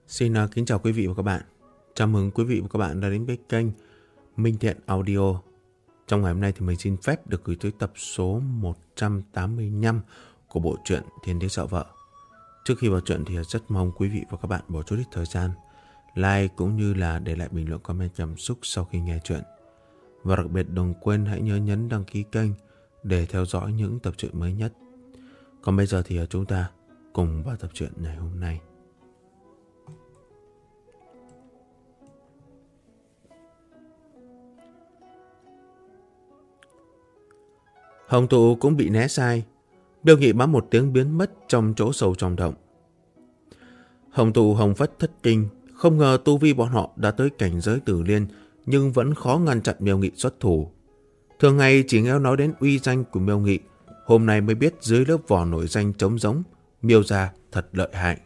Xin kính chào quý vị và các bạn. Chào mừng quý vị và các bạn đã đến với kênh Minh Thiện Audio. Trong ngày hôm nay thì mình xin phép được gửi tới tập số 185 của bộ truyện Thiên Đế Sợ Vợ. Trước khi vào truyện thì rất mong quý vị và các bạn bỏ chút ít thời gian like cũng như là để lại bình luận comment cảm xúc sau khi nghe truyện. Và đặc biệt đừng quên hãy nhớ nhấn đăng ký kênh để theo dõi những tập truyện mới nhất. Còn bây giờ thì chúng ta cùng vào tập truyện ngày hôm nay. Hồng Tụ cũng bị né sai. Miêu Nghị bám một tiếng biến mất trong chỗ sâu trong động. Hồng Tụ Hồng Phất thất kinh, không ngờ tu vi bọn họ đã tới cảnh giới tử liên, nhưng vẫn khó ngăn chặn Miêu Nghị xuất thủ. Thường ngày chỉ nghe nói đến uy danh của Miêu Nghị, hôm nay mới biết dưới lớp vỏ nổi danh trống giống, Miêu gia thật lợi hại.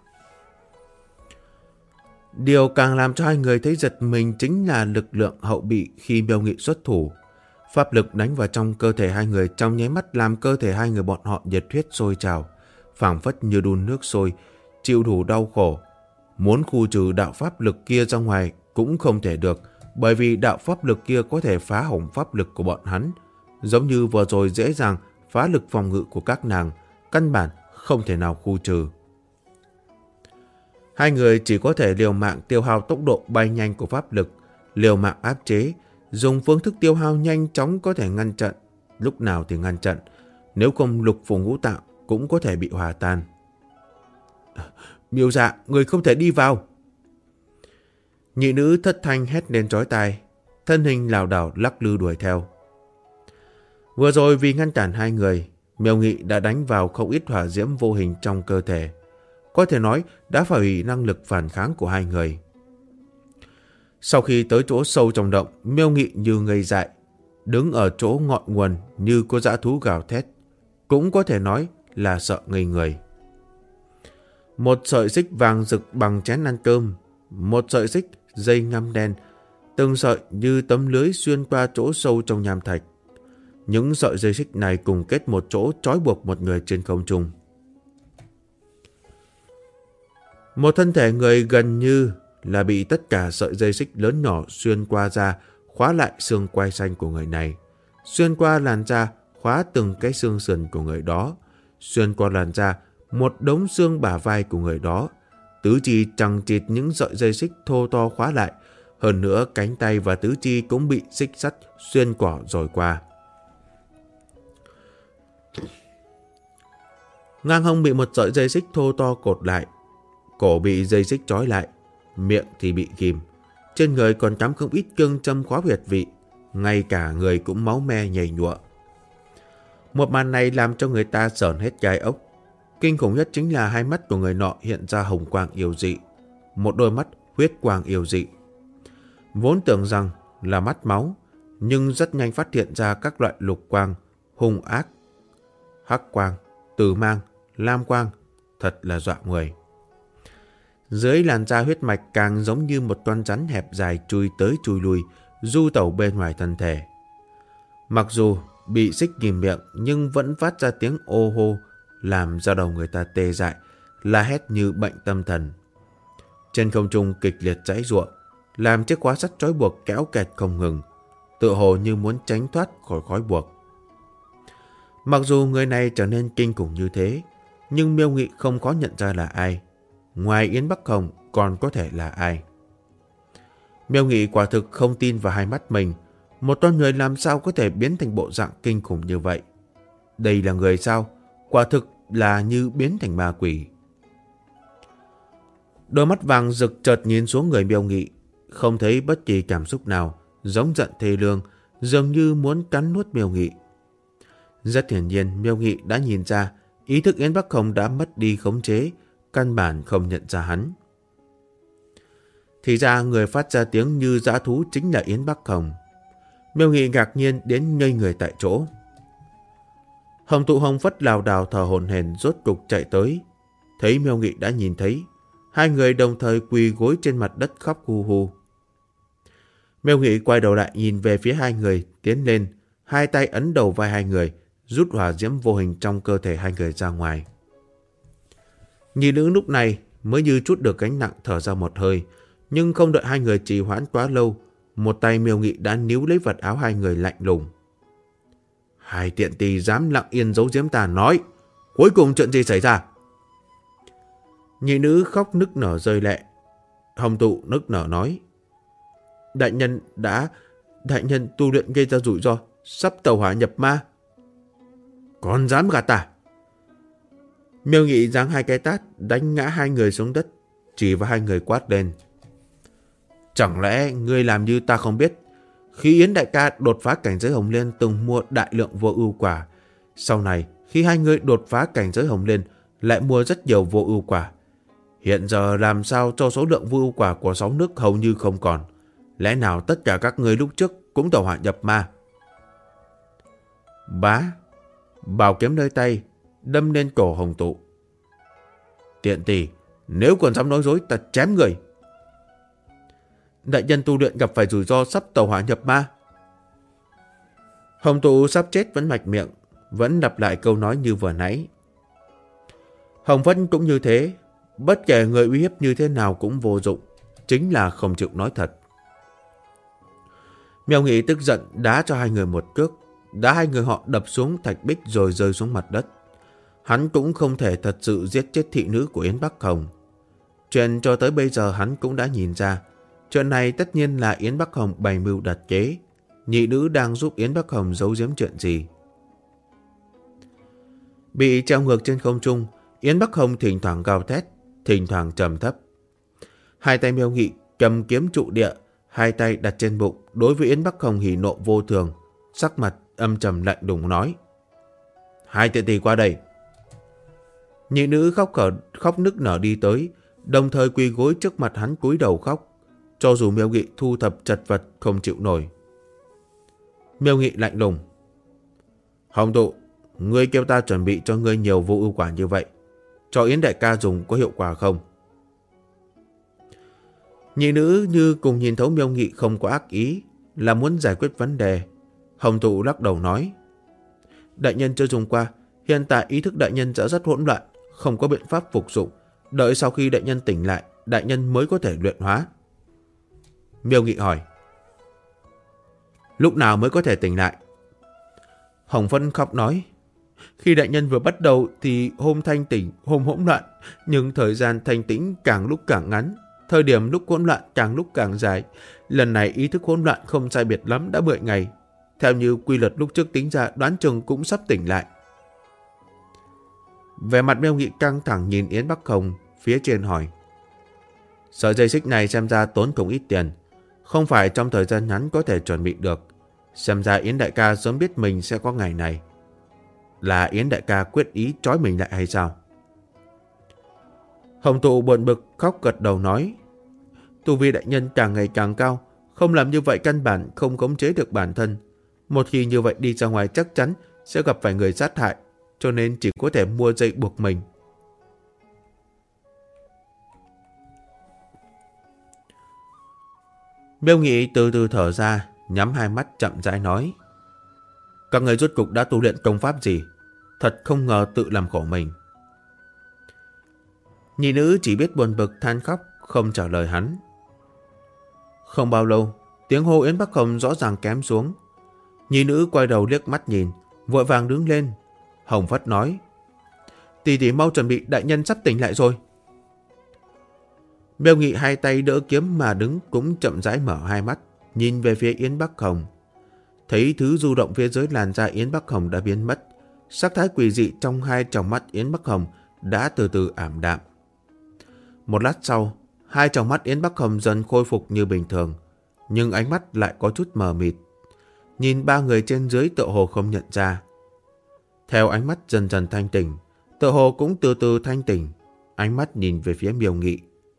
Điều càng làm cho hai người thấy giật mình chính là lực lượng hậu bị khi Miêu Nghị xuất thủ. Pháp lực đánh vào trong cơ thể hai người trong nháy mắt làm cơ thể hai người bọn họ nhiệt huyết sôi trào, phảng phất như đun nước sôi, chịu đủ đau khổ. Muốn khu trừ đạo pháp lực kia ra ngoài cũng không thể được, bởi vì đạo pháp lực kia có thể phá hỏng pháp lực của bọn hắn. Giống như vừa rồi dễ dàng phá lực phòng ngự của các nàng, căn bản không thể nào khu trừ. Hai người chỉ có thể liều mạng tiêu hao tốc độ bay nhanh của pháp lực, liều mạng áp chế, dùng phương thức tiêu hao nhanh chóng có thể ngăn chặn, lúc nào thì ngăn chặn, nếu không lục phủ ngũ tạng cũng có thể bị hòa tan. Miêu dạ, người không thể đi vào. Nhị nữ thất thanh hét lên chói tai, thân hình lảo đảo lắc lư đuổi theo. Vừa rồi vì ngăn cản hai người, Miêu Nghị đã đánh vào không ít hỏa diễm vô hình trong cơ thể, có thể nói đã phá hủy năng lực phản kháng của hai người. Sau khi tới chỗ sâu trong động, Miêu Nghị như ngây dại, đứng ở chỗ ngọn nguồn như có dã thú gào thét, cũng có thể nói là sợ ngây người. Một sợi xích vàng rực bằng chén ăn cơm, một sợi xích dây ngăm đen, từng sợi như tấm lưới xuyên qua chỗ sâu trong nham thạch. Những sợi dây xích này cùng kết một chỗ trói buộc một người trên không trung. Một thân thể người gần như là bị tất cả sợi dây xích lớn nhỏ xuyên qua da, khóa lại xương quai xanh của người này, xuyên qua làn da, khóa từng cái xương sườn của người đó, xuyên qua làn da, một đống xương bả vai của người đó, tứ chi chằng chịt những sợi dây xích thô to khóa lại, hơn nữa cánh tay và tứ chi cũng bị xích sắt xuyên qua rồi qua. Ngang hông bị một sợi dây xích thô to cột lại, cổ bị dây xích trói lại, miệng thì bị ghim, trên người còn cắm không ít cương châm khóa huyệt vị, ngay cả người cũng máu me nhầy nhụa. Một màn này làm cho người ta sởn hết gai ốc. Kinh khủng nhất chính là hai mắt của người nọ hiện ra hồng quang yêu dị, một đôi mắt huyết quang yêu dị. Vốn tưởng rằng là mắt máu, nhưng rất nhanh phát hiện ra các loại lục quang, hung ác, hắc quang, tử mang, lam quang, thật là dọa người. Dưới làn da huyết mạch càng giống như một con rắn hẹp dài chui tới chui lui, du tẩu bên ngoài thân thể. Mặc dù bị xích ghim miệng nhưng vẫn phát ra tiếng ô hô, làm ra đầu người ta tê dại, la hét như bệnh tâm thần. Trên không trung kịch liệt giãy giụa, làm chiếc khóa sắt trói buộc kéo kẹt không ngừng, tựa hồ như muốn tránh thoát khỏi khói buộc. Mặc dù người này trở nên kinh khủng như thế, nhưng Miêu Nghị không có nhận ra là ai. Ngoài Yến Bắc Hồng còn có thể là ai? Miêu Nghị quả thực không tin vào hai mắt mình. Một con người làm sao có thể biến thành bộ dạng kinh khủng như vậy? Đây là người sao? Quả thực là như biến thành ma quỷ. Đôi mắt vàng rực chợt nhìn xuống người Miêu Nghị, không thấy bất kỳ cảm xúc nào, giống giận thê lương, dường như muốn cắn nuốt Miêu Nghị. Rất hiển nhiên Miêu Nghị đã nhìn ra ý thức Yến Bắc Hồng đã mất đi khống chế, căn bản không nhận ra hắn. Thì ra người phát ra tiếng như dã thú chính là Yến Bắc Hồng. Miêu Nghị ngạc nhiên đến ngây người tại chỗ. Hồng Tụ Hồng Phất lảo đảo thở hổn hển rốt cục chạy tới. Thấy Miêu Nghị đã nhìn thấy, hai người đồng thời quỳ gối trên mặt đất khóc hu hu. Miêu Nghị quay đầu lại nhìn về phía hai người, tiến lên, hai tay ấn đầu vai hai người, rút hỏa diễm vô hình trong cơ thể hai người ra ngoài. Nhị nữ lúc này mới như chút được gánh nặng thở ra một hơi. Nhưng không đợi hai người trì hoãn quá lâu, một tay Miêu Nghị đã níu lấy vật áo hai người lạnh lùng. Hai tiện tỳ dám lặng yên giấu giếm ta, nói cuối cùng chuyện gì xảy ra? Nhị nữ khóc nức nở rơi lệ. Hồng Tụ nức nở nói, đại nhân tu luyện gây ra rủi ro, sắp tẩu hỏa nhập ma. Còn dám gạt ta? Miêu Nghị giáng hai cái tát đánh ngã hai người xuống đất, chỉ vào hai người quát lên. Chẳng lẽ ngươi làm như ta không biết? Khi Yến đại ca đột phá cảnh giới Hồng Liên từng mua đại lượng vô ưu quả. Sau này, khi hai người đột phá cảnh giới Hồng Liên lại mua rất nhiều vô ưu quả. Hiện giờ làm sao cho số lượng vô ưu quả của 6 nước hầu như không còn? Lẽ nào tất cả các ngươi lúc trước cũng tẩu hỏa nhập ma? Bá, bảo kiếm nơi tay đâm lên cổ Hồng Tụ. Tiện tỳ, nếu còn dám nói dối ta chém người. Đại nhân tu luyện gặp phải rủi ro sắp tẩu hỏa nhập ma. Hồng Tụ sắp chết vẫn mạch miệng, vẫn lặp lại câu nói như vừa nãy. Hồng Vân cũng như thế, bất kể người uy hiếp như thế nào cũng vô dụng, chính là không chịu nói thật. Miêu Nghị tức giận đá cho hai người một cước, đá hai người họ đập xuống thạch bích rồi rơi xuống mặt đất. Hắn cũng không thể thật sự giết chết thị nữ của Yến Bắc Hồng. Chuyện cho tới bây giờ hắn cũng đã nhìn ra, chuyện này tất nhiên là Yến Bắc Hồng bày mưu đặt kế, nhị nữ đang giúp Yến Bắc Hồng giấu giếm chuyện gì. Bị treo ngược trên không trung, Yến Bắc Hồng thỉnh thoảng gào thét, thỉnh thoảng trầm thấp. Hai tay Miêu Nghị cầm kiếm trụ địa, hai tay đặt trên bụng, đối với Yến Bắc Hồng hỉ nộ vô thường, sắc mặt âm trầm lạnh lùng nói. Hai tiện tỳ qua đây. Nhị nữ khóc nức nở đi tới, đồng thời quỳ gối trước mặt hắn cúi đầu khóc. Cho dù Miêu Nghị thu thập chật vật không chịu nổi. Miêu Nghị lạnh lùng. Hồng Tụ, ngươi kêu ta chuẩn bị cho ngươi nhiều vô ưu quả như vậy, cho Yến đại ca dùng có hiệu quả không? Nhị nữ như cùng nhìn thấu Miêu Nghị không có ác ý, là muốn giải quyết vấn đề. Hồng Tụ lắc đầu nói. Đại nhân chưa dùng qua, hiện tại ý thức đại nhân đã rất hỗn loạn, không có biện pháp phục dụng. Đợi sau khi đại nhân tỉnh lại, đại nhân mới có thể luyện hóa. Miêu Nghị hỏi. Lúc nào mới có thể tỉnh lại? Hồng Vân khóc nói. Khi đại nhân vừa bắt đầu thì hôm thanh tỉnh, hôm hỗn loạn, nhưng thời gian thanh tĩnh càng lúc càng ngắn, thời điểm lúc hỗn loạn càng lúc càng dài. Lần này ý thức hỗn loạn không sai biệt lắm đã 10 ngày. Theo như quy luật lúc trước tính ra, đoán chừng cũng sắp tỉnh lại. Vẻ mặt Miêu Nghị căng thẳng nhìn Yến Bắc Hồng phía trên hỏi. Sợi dây xích này xem ra tốn không ít tiền, không phải trong thời gian ngắn có thể chuẩn bị được. Xem ra Yến đại ca sớm biết mình sẽ có ngày này. Là Yến đại ca quyết ý trói mình lại hay sao? Hồng Tụ buồn bực khóc gật đầu nói. Tu vi đại nhân càng ngày càng cao, không làm như vậy căn bản không khống chế được bản thân. Một khi như vậy đi ra ngoài chắc chắn sẽ gặp phải người sát hại, cho nên chỉ có thể mua dây buộc mình. Miêu Nghị từ từ thở ra, nhắm hai mắt chậm rãi nói. Các người rốt cục đã tu luyện công pháp gì? Thật không ngờ tự làm khổ mình. Nhị nữ chỉ biết buồn bực than khóc, không trả lời hắn. Không bao lâu, tiếng hô Yến Bắc Hồng rõ ràng kém xuống. Nhị nữ quay đầu liếc mắt nhìn, vội vàng đứng lên. Hồng Phất nói. Tỷ tỷ mau chuẩn bị, đại nhân sắp tỉnh lại rồi. Miêu Nghị hai tay đỡ kiếm mà đứng cũng chậm rãi mở hai mắt, nhìn về phía Yến Bắc Hồng. Thấy thứ du động phía dưới làn da Yến Bắc Hồng đã biến mất, sắc thái quỷ dị trong hai tròng mắt Yến Bắc Hồng đã từ từ ảm đạm. Một lát sau, hai tròng mắt Yến Bắc Hồng dần khôi phục như bình thường, nhưng ánh mắt lại có chút mờ mịt. Nhìn ba người trên dưới tựa hồ không nhận ra. Theo ánh mắt dần dần thanh tỉnh, tựa hồ cũng từ từ thanh tỉnh, ánh mắt nhìn về phía Miêu Nghị.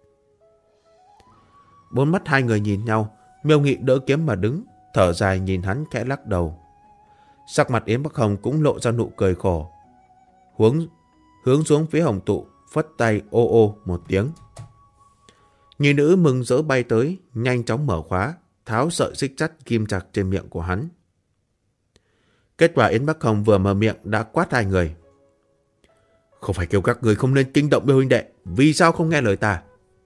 Bốn mắt hai người nhìn nhau, Miêu Nghị đỡ kiếm mà đứng, thở dài nhìn hắn khẽ lắc đầu. Sắc mặt Yến Bắc Hồng cũng lộ ra nụ cười khổ. Hướng xuống phía Hồng Tụ, phất tay ô ô một tiếng. Nhị nữ mừng rỡ bay tới, nhanh chóng mở khóa, tháo sợi xích sắt ghim chặt trên miệng của hắn. Kết quả Yến Bắc Hồng vừa mở miệng đã quát hai người. Không phải kêu các người không nên kinh động Miêu huynh đệ, vì sao không nghe lời ta?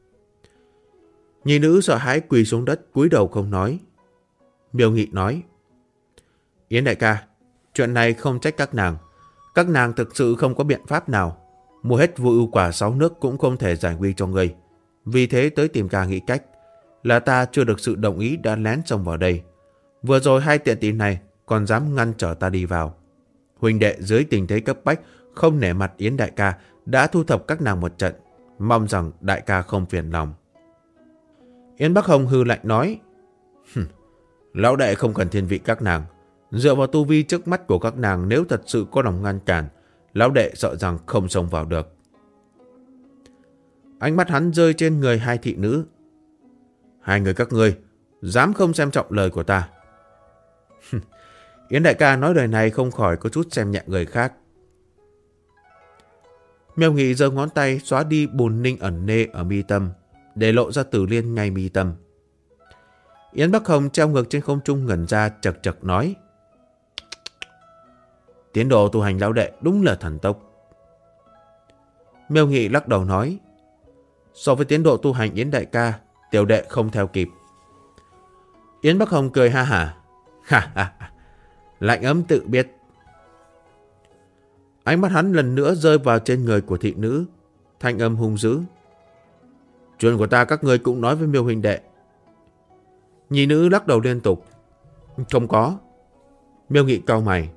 Nhị nữ sợ hãi quỳ xuống đất cúi đầu không nói. Miêu Nghị nói: Yến đại ca, chuyện này không trách các nàng. Các nàng thực sự không có biện pháp nào. Mua hết vô ưu quả 6 nước cũng không thể giải nguy cho người. Vì thế tới tìm ca nghĩ cách. Là ta chưa được sự đồng ý đã lén xông vào đây. Vừa rồi 2 tiện tỷ này còn dám ngăn trở ta đi vào. Huynh đệ dưới tình thế cấp bách không nể mặt Yến đại ca đã thu thập các nàng một trận. Mong rằng đại ca không phiền lòng. Yến Bắc Hồng hừ lạnh nói: Lão đệ không cần thiên vị các nàng. Dựa vào tu vi trước mắt của các nàng, nếu thật sự có lòng ngăn cản, lão đệ sợ rằng không xông vào được. Ánh mắt hắn rơi trên người 2 thị nữ. 2 người các ngươi dám không xem trọng lời của ta? Yến đại ca nói lời này không khỏi có chút xem nhẹ người khác. Miêu Nghị giơ ngón tay xóa đi bùn ninh ẩn nê ở mi tâm, để lộ ra Tử Liên ngay mi tâm. Yến Bắc Hồng treo ngược trên không trung ngẩn ra, chật chật nói: Tiến độ tu hành lão đệ đúng là thần tốc. Miêu Nghị lắc đầu nói: So với tiến độ tu hành Yến đại ca, tiểu đệ không theo kịp. Yến Bắc Hồng cười ha hả. Lạnh ấm tự biết. Ánh mắt hắn lần nữa rơi vào trên người của thị nữ, thanh âm hung dữ: Chuyện của ta các ngươi cũng nói với Miêu huynh đệ. Nhị nữ lắc đầu liên tục: Không có. Miêu Nghị cau mày: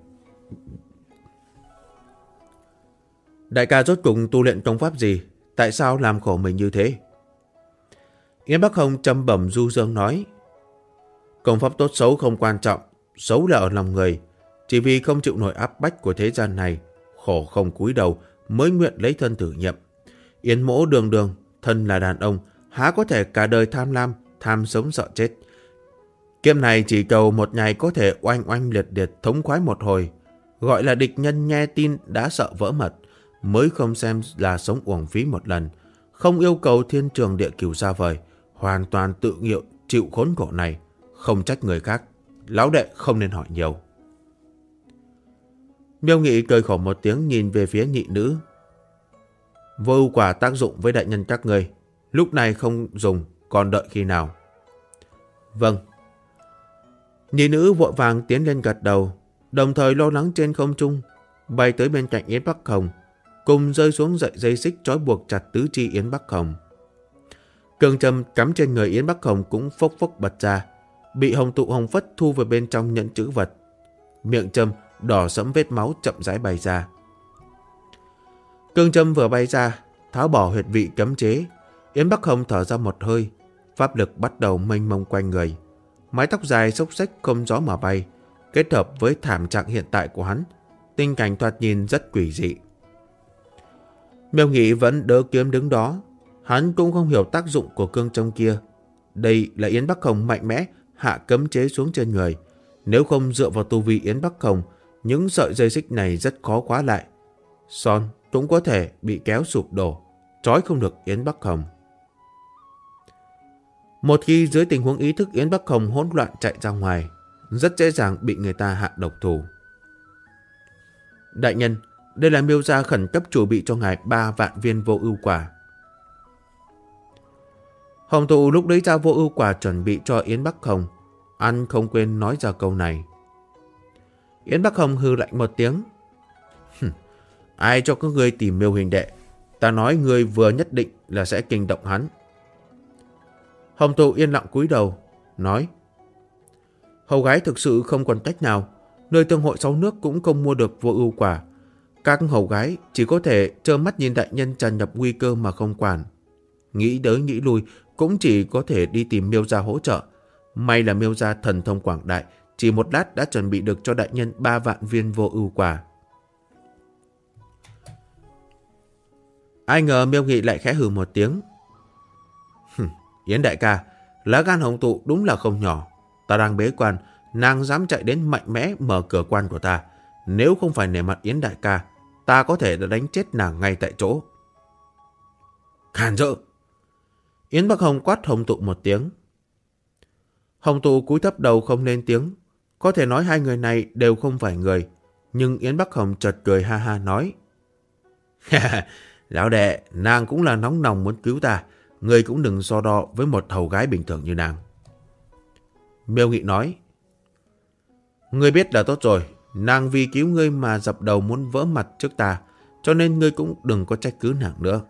Đại ca rốt cuộc tu luyện công pháp gì? Tại sao làm khổ mình như thế? Yến Bắc Hồng trầm bẩm du dương nói: Công pháp tốt xấu không quan trọng, xấu là ở lòng người. Chỉ vì không chịu nổi áp bách của thế gian này, khổ không cúi đầu mới nguyện lấy thân thử nghiệm. Yến mỗ đường đường, thân là đàn ông, há có thể cả đời tham lam, tham sống sợ chết. Kiếp này chỉ cầu một ngày có thể oanh oanh liệt liệt thống khoái một hồi, gọi là địch nhân nghe tin đã sợ vỡ mật, mới không xem là sống uổng phí một lần. Không yêu cầu thiên trường địa cửu xa vời, hoàn toàn tự nguyện chịu khốn khổ này, không trách người khác. Lão đệ không nên hỏi nhiều. Miêu Nghị cười khổ một tiếng, nhìn về phía nhị nữ: Vô ưu quả tác dụng với đại nhân các ngươi, lúc này không dùng, còn đợi khi nào? Vâng. Nhị nữ vội vàng tiến lên gật đầu, đồng thời lo lắng trên không trung bay tới bên cạnh Yến Bắc Hồng, cùng rơi xuống dây xích trói buộc chặt tứ chi Yến Bắc Hồng. Cương châm cắm trên người Yến Bắc Hồng cũng phốc phốc bật ra, bị hồng tụ hồng phất thu vào bên trong nhẫn chữ vật. Miệng châm đỏ sẫm vết máu chậm rãi bay ra. Cương châm vừa bay ra, tháo bỏ huyệt vị cấm chế, Yến Bắc Hồng thở ra một hơi, pháp lực bắt đầu mênh mông quanh người. Mái tóc dài xốc xếch không gió mà bay, kết hợp với thảm trạng hiện tại của hắn, tình cảnh thoạt nhìn rất quỷ dị. Miêu Nghị vẫn đỡ kiếm đứng đó, hắn cũng không hiểu tác dụng của cương châm kia. Đây là Yến Bắc Hồng mạnh mẽ hạ cấm chế xuống trên người, nếu không dựa vào tu vi Yến Bắc Hồng, những sợi dây xích này rất khó khóa lại. Son cũng có thể bị kéo sụp đổ, trói không được Yến Bắc Hồng. Một khi dưới tình huống ý thức Yến Bắc Hồng hỗn loạn chạy ra ngoài, rất dễ dàng bị người ta hạ độc thủ. Đại nhân, đây là Miêu gia khẩn cấp chuẩn bị cho ngài 3 vạn viên vô ưu quả. Hồng Tụ lúc đấy ra vô ưu quả chuẩn bị cho Yến Bắc Hồng, ăn không quên nói ra câu này. Yến Bắc Hồng hừ lạnh một tiếng: Ai cho các ngươi tìm Miêu huynh đệ? Ta nói ngươi vừa nhất định là sẽ kinh động hắn. Hồng Tụ yên lặng cúi đầu, nói: Hầu gái thực sự không còn cách nào, nơi thương hội 6 nước cũng không mua được vô ưu quả. Các hầu gái chỉ có thể trơ mắt nhìn đại nhân tràn nhập nguy cơ mà không quản. Nghĩ tới nghĩ lui cũng chỉ có thể đi tìm Miêu gia hỗ trợ. May là Miêu gia thần thông quảng đại, chỉ một lát đã chuẩn bị được cho đại nhân 3 vạn viên vô ưu quả. Ai ngờ Miêu Nghị lại khẽ hừ một tiếng: Yến đại ca, lá gan Hồng Tụ đúng là không nhỏ. Ta đang bế quan, nàng dám chạy đến mạnh mẽ mở cửa quan của ta. Nếu không phải nể mặt Yến đại ca, ta có thể đã đánh chết nàng ngay tại chỗ. Càn rỡ! Yến Bắc Hồng quát Hồng Tụ một tiếng. Hồng Tụ cúi thấp đầu không lên tiếng. Có thể nói 2 người này đều không phải người. Nhưng Yến Bắc Hồng chợt cười ha ha nói: Lão đệ, nàng cũng là nóng lòng muốn cứu ta. Ngươi cũng đừng so đo với một hầu gái bình thường như nàng. Miêu Nghị nói. Ngươi biết là tốt rồi. Nàng vì cứu ngươi mà dập đầu muốn vỡ mặt trước ta. Cho nên ngươi cũng đừng có trách cứ nàng nữa.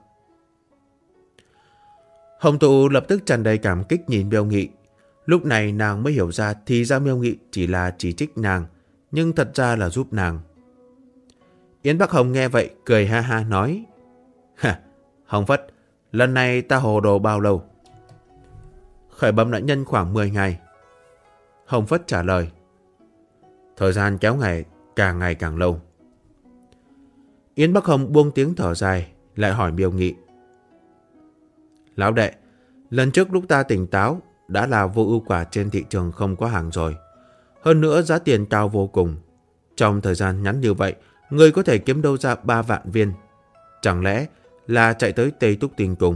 Hồng Tụ lập tức tràn đầy cảm kích nhìn Miêu Nghị. Lúc này nàng mới hiểu ra thì ra Miêu Nghị chỉ là chỉ trích nàng, nhưng thật ra là giúp nàng. Yến Bắc Hồng nghe vậy cười ha ha nói. Hồng Phất, lần này ta hồ đồ bao lâu? Khởi bẩm đại nhân khoảng 10 ngày. Hồng Phất trả lời. Thời gian kéo ngày càng lâu. Yến Bắc Hồng buông tiếng thở dài, lại hỏi Miêu Nghị. Lão đệ, lần trước lúc ta tỉnh táo đã là vô ưu quả trên thị trường không có hàng rồi. Hơn nữa giá tiền cao vô cùng. Trong thời gian ngắn như vậy, ngươi có thể kiếm đâu ra 3 vạn viên? Chẳng lẽ là chạy tới Tây Túc Tinh Cung?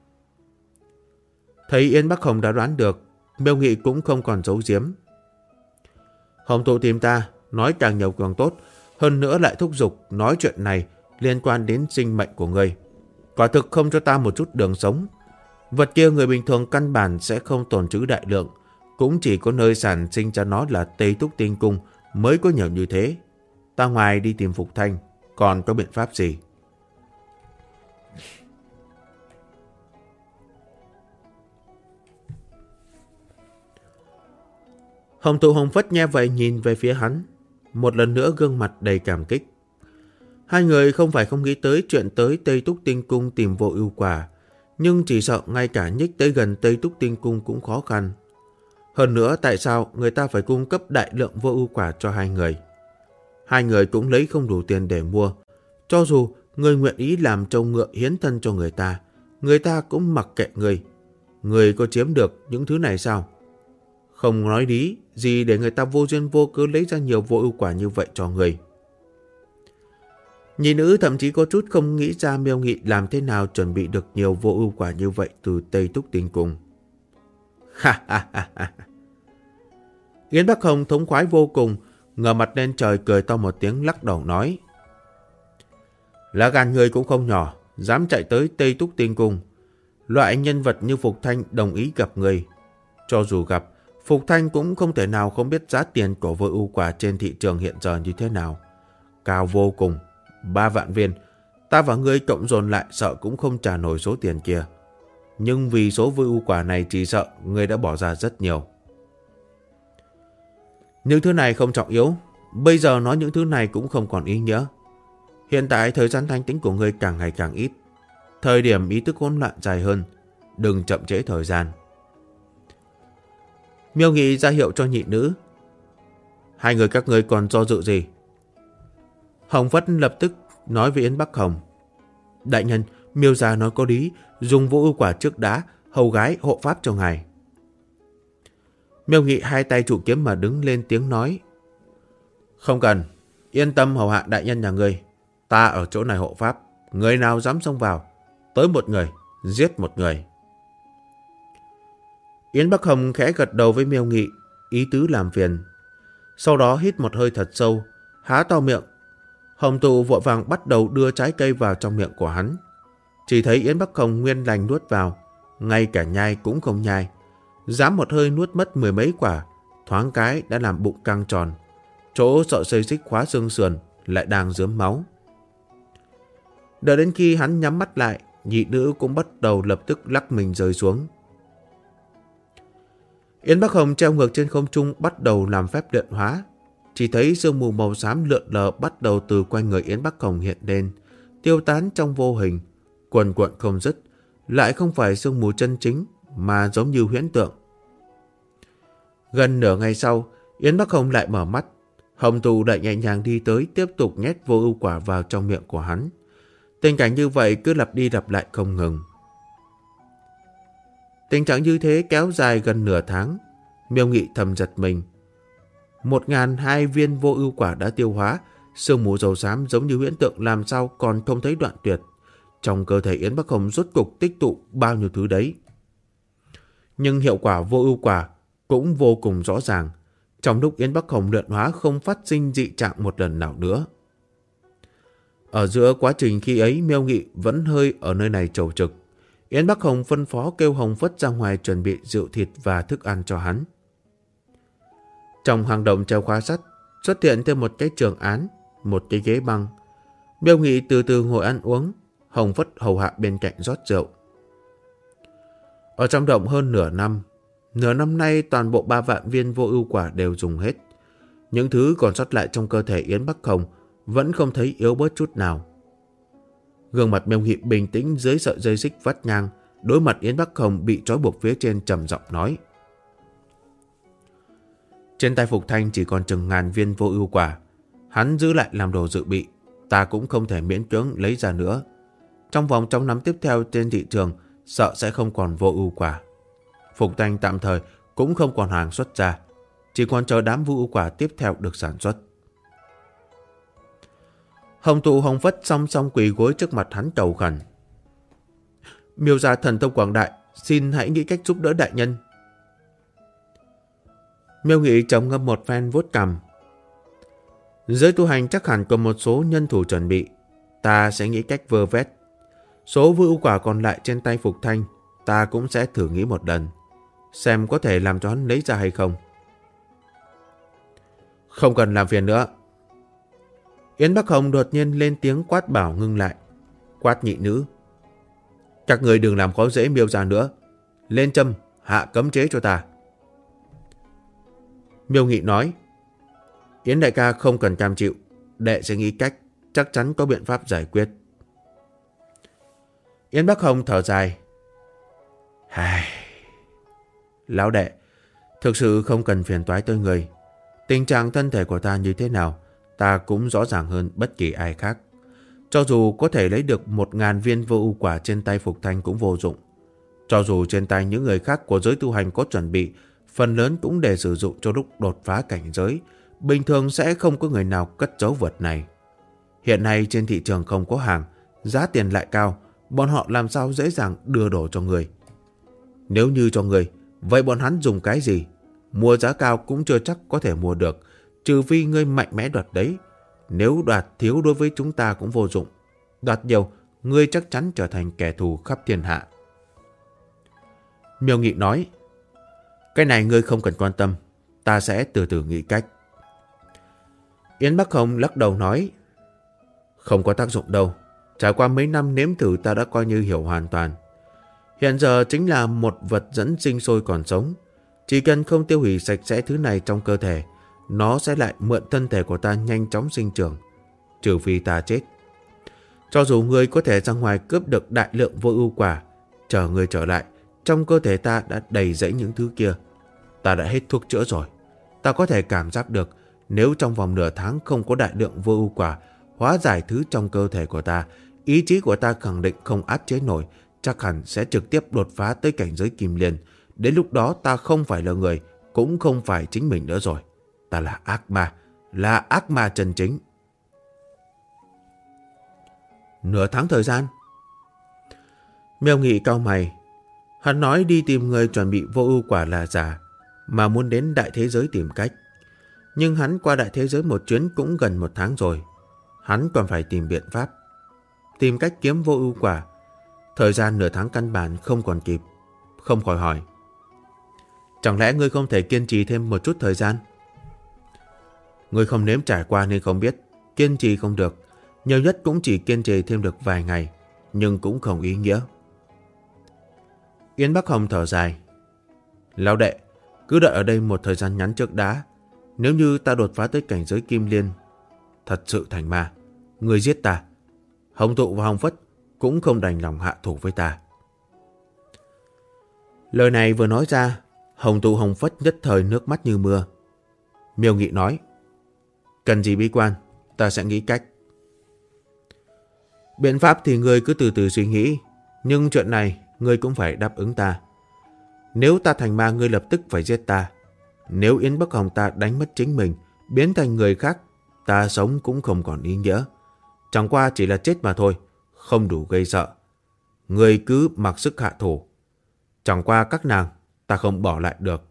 Thấy Yến Bắc Hồng đã đoán được, Miêu Nghị cũng không còn giấu giếm. Hồng Tụ tìm ta, nói càng nhiều càng tốt. Hơn nữa lại thúc giục nói chuyện này liên quan đến sinh mệnh của ngươi. Quả thực không cho ta một chút đường sống. Vật kia người bình thường căn bản sẽ không tồn trữ đại lượng. Cũng chỉ có nơi sản sinh cho nó là Tây Túc Tinh Cung mới có nhiều như thế. Ta ngoài đi tìm Phục Thanh, còn có biện pháp gì? Hồng Tụ Hồng Phất nghe vậy nhìn về phía hắn. Một lần nữa gương mặt đầy cảm kích. Hai người không phải không nghĩ tới chuyện tới Tây Túc Tinh Cung tìm vô ưu quả. Nhưng chỉ sợ ngay cả nhích tới gần Tây Túc Tinh Cung cũng khó khăn. Hơn nữa tại sao người ta phải cung cấp đại lượng vô ưu quả cho hai người? Hai người cũng lấy không đủ tiền để mua. Cho dù người nguyện ý làm trâu ngựa hiến thân cho người ta cũng mặc kệ người. Người có chiếm được những thứ này sao? Không nói lý gì để người ta vô duyên vô cớ lấy ra nhiều vô ưu quả như vậy cho người. Nhị nữ thậm chí có chút không nghĩ ra Miêu Nghị làm thế nào chuẩn bị được nhiều vô ưu quả như vậy từ Tây Túc Tinh Cung. Ha ha ha ha. Yến Bắc Hồng thống khoái vô cùng, ngửa mặt lên trời cười to một tiếng lắc đầu nói. Lá gan người cũng không nhỏ, dám chạy tới Tây Túc Tinh Cung. Loại nhân vật như Phục Thanh đồng ý gặp người. Cho dù gặp, Phục Thanh cũng không thể nào không biết giá tiền của vô ưu quả trên thị trường hiện giờ như thế nào. Cao vô cùng, 3 vạn viên, ta và ngươi cộng dồn lại sợ cũng không trả nổi số tiền kia. Nhưng vì số vô ưu quả này chỉ sợ ngươi đã bỏ ra rất nhiều. Những thứ này không trọng yếu, bây giờ nói những thứ này cũng không còn ý nghĩa. Hiện tại thời gian thanh tĩnh của ngươi càng ngày càng ít, thời điểm ý thức hỗn loạn dài hơn, đừng chậm trễ thời gian. Miêu Nghị ra hiệu cho nhị nữ. Hai người các ngươi còn do dự gì? Hồng Phất lập tức nói với Yến Bắc Hồng. Đại nhân, Miêu gia nói có lý, dùng vô ưu quả trước đã, hầu gái hộ pháp cho ngài. Miêu Nghị hai tay trụ kiếm mà đứng lên tiếng nói. Không cần, yên tâm hầu hạ đại nhân nhà ngươi. Ta ở chỗ này hộ pháp, người nào dám xông vào, tới một người, giết một người. Yến Bắc Hồng khẽ gật đầu với Miêu Nghị, ý tứ làm phiền. Sau đó hít một hơi thật sâu, há to miệng. Hồng Tụ vội vàng bắt đầu đưa trái cây vào trong miệng của hắn. Chỉ thấy Yến Bắc Hồng nguyên lành nuốt vào, ngay cả nhai cũng không nhai. Dám một hơi nuốt mất 10 mấy quả, thoáng cái đã làm bụng căng tròn. Chỗ sợi dây xích khóa xương sườn lại đang rớm máu. Đợi đến khi hắn nhắm mắt lại, nhị nữ cũng bắt đầu lập tức lắc mình rơi xuống. Yến Bắc Hồng treo ngược trên không trung bắt đầu làm phép luyện hóa. Chỉ thấy sương mù màu xám lượn lờ bắt đầu từ quanh người Yến Bắc Hồng hiện lên, tiêu tán trong vô hình, quần quận không dứt, lại không phải sương mù chân chính mà giống như huyễn tượng. Gần nửa ngày sau, Yến Bắc Hồng lại mở mắt. Hồng Tụ lại nhẹ nhàng đi tới tiếp tục nhét vô ưu quả vào trong miệng của hắn. Tình cảnh như vậy cứ lặp đi lặp lại không ngừng. Tình trạng như thế kéo dài gần nửa tháng. Miêu Nghị thầm giật mình. 1.200 viên vô ưu quả đã tiêu hóa, sương mù dầu xám giống như huyễn tượng làm sao còn không thấy đoạn tuyệt. Trong cơ thể Yến Bắc Hồng rốt cục tích tụ bao nhiêu thứ đấy. Nhưng hiệu quả vô ưu quả cũng vô cùng rõ ràng. Trong lúc Yến Bắc Hồng luyện hóa không phát sinh dị trạng một lần nào nữa. Ở giữa quá trình khi ấy, Miêu Nghị vẫn hơi ở nơi này chầu trực. Yến Bắc Hồng phân phó kêu Hồng Phất ra ngoài chuẩn bị rượu thịt và thức ăn cho hắn. Trong hang động treo khóa sắt xuất hiện thêm một cái trường án, một cái ghế băng. Miêu Nghị từ từ ngồi ăn uống, Hồng Phất hầu hạ bên cạnh rót rượu. Ở trong động hơn nửa năm nay toàn bộ 3 vạn viên vô ưu quả đều dùng hết. Những thứ còn sót lại trong cơ thể Yến Bắc Hồng vẫn không thấy yếu bớt chút nào. Gương mặt Miêu Nghị bình tĩnh dưới sợi dây xích vắt ngang, đối mặt Yến Bắc Hồng bị trói buộc phía trên trầm giọng nói. Trên tay Phục Thanh chỉ còn chừng ngàn viên vô ưu quả. Hắn giữ lại làm đồ dự bị, ta cũng không thể miễn cưỡng lấy ra nữa. Trong năm tiếp theo trên thị trường sợ sẽ không còn vô ưu quả. Phục Thanh tạm thời cũng không còn hàng xuất ra, chỉ còn chờ đám vô ưu quả tiếp theo được sản xuất. Hồng Tụ Hồng Phất song song quỳ gối trước mặt hắn cầu khẩn. Miêu gia thần thông quảng đại, xin hãy nghĩ cách giúp đỡ đại nhân. Miêu Nghị trầm ngâm một phen vuốt cằm. Giới tu hành chắc hẳn còn một số nhân thủ chuẩn bị, ta sẽ nghĩ cách vơ vét. Số vô ưu quả còn lại trên tay Phục Thanh, ta cũng sẽ thử nghĩ một lần, xem có thể làm cho hắn lấy ra hay không. Không cần làm phiền nữa. Yến Bắc Hồng đột nhiên lên tiếng quát bảo ngưng lại. Quát nhị nữ. Các người đừng làm khó dễ Miêu gia nữa. Lên châm, hạ cấm chế cho ta. Miêu Nghị nói. Yến đại ca không cần cam chịu. Đệ sẽ nghĩ cách, chắc chắn có biện pháp giải quyết. Yến Bắc Hồng thở dài. Lão đệ, thực sự không cần phiền toái tới người. Tình trạng thân thể của ta như thế nào, ta cũng rõ ràng hơn bất kỳ ai khác. Cho dù có thể lấy được 1000 viên vô ưu quả trên tay Phục Thanh cũng vô dụng. Cho dù trên tay những người khác của giới tu hành có chuẩn bị, phần lớn cũng để sử dụng cho lúc đột phá cảnh giới. Bình thường sẽ không có người nào cất giấu vật này. Hiện nay trên thị trường không có hàng, giá tiền lại cao, bọn họ làm sao dễ dàng đưa đồ cho người. Nếu như cho người, vậy bọn hắn dùng cái gì? Mua giá cao cũng chưa chắc có thể mua được, trừ phi ngươi mạnh mẽ đoạt đấy. Nếu đoạt thiếu đối với chúng ta cũng vô dụng. Đoạt nhiều, ngươi chắc chắn trở thành kẻ thù khắp thiên hạ. Miêu Nghị nói. Cái này ngươi không cần quan tâm, ta sẽ từ từ nghĩ cách. Yến Bắc Hồng lắc đầu nói. Không có tác dụng đâu. Trải qua mấy năm nếm thử ta đã coi như hiểu hoàn toàn. Hiện giờ chính là một vật dẫn sinh sôi còn sống. Chỉ cần không tiêu hủy sạch sẽ thứ này trong cơ thể, nó sẽ lại mượn thân thể của ta nhanh chóng sinh trưởng. Trừ phi ta chết. Cho dù ngươi có thể ra ngoài cướp được đại lượng vô ưu quả, chờ ngươi trở lại, trong cơ thể ta đã đầy rẫy những thứ kia. Ta đã hết thuốc chữa rồi. Ta có thể cảm giác được, nếu trong vòng nửa tháng không có đại lượng vô ưu quả hóa giải thứ trong cơ thể của ta, ý chí của ta khẳng định không áp chế nổi, chắc hẳn sẽ trực tiếp đột phá tới cảnh giới kim liên. Đến lúc đó ta không phải là người, cũng không phải chính mình nữa rồi. Ta là ác ma chân chính. Nửa tháng thời gian. Miêu Nghị cau mày. Hắn nói đi tìm người chuẩn bị vô ưu quả là giả, mà muốn đến đại thế giới tìm cách. Nhưng hắn qua đại thế giới một chuyến cũng gần 1 tháng rồi. Hắn còn phải tìm biện pháp, tìm cách kiếm vô ưu quả. Thời gian nửa tháng căn bản không còn kịp. Không khỏi hỏi. Chẳng lẽ ngươi không thể kiên trì thêm một chút thời gian? Ngươi không nếm trải qua nên không biết. Kiên trì không được, nhiều nhất cũng chỉ kiên trì thêm được vài ngày, nhưng cũng không ý nghĩa. Yến Bắc Hồng thở dài. Lão đệ, cứ đợi ở đây một thời gian ngắn trước đã. Nếu như ta đột phá tới cảnh giới kim liên, thật sự thành ma, ngươi giết ta, Hồng Tụ và Hồng Phất cũng không đành lòng hạ thủ với ta. Lời này vừa nói ra, Hồng Tụ Hồng Phất nhất thời nước mắt như mưa. Miêu Nghị nói. Cần gì bi quan, ta sẽ nghĩ cách. Biện pháp thì ngươi cứ từ từ suy nghĩ, nhưng chuyện này ngươi cũng phải đáp ứng ta. Nếu ta thành ma, ngươi lập tức phải giết ta. Nếu Yến Bắc Hồng ta đánh mất chính mình, biến thành người khác, ta sống cũng không còn ý nghĩa. Chẳng qua chỉ là chết mà thôi, không đủ gây sợ. Ngươi cứ mặc sức hạ thủ. Chẳng qua các nàng ta không bỏ lại được.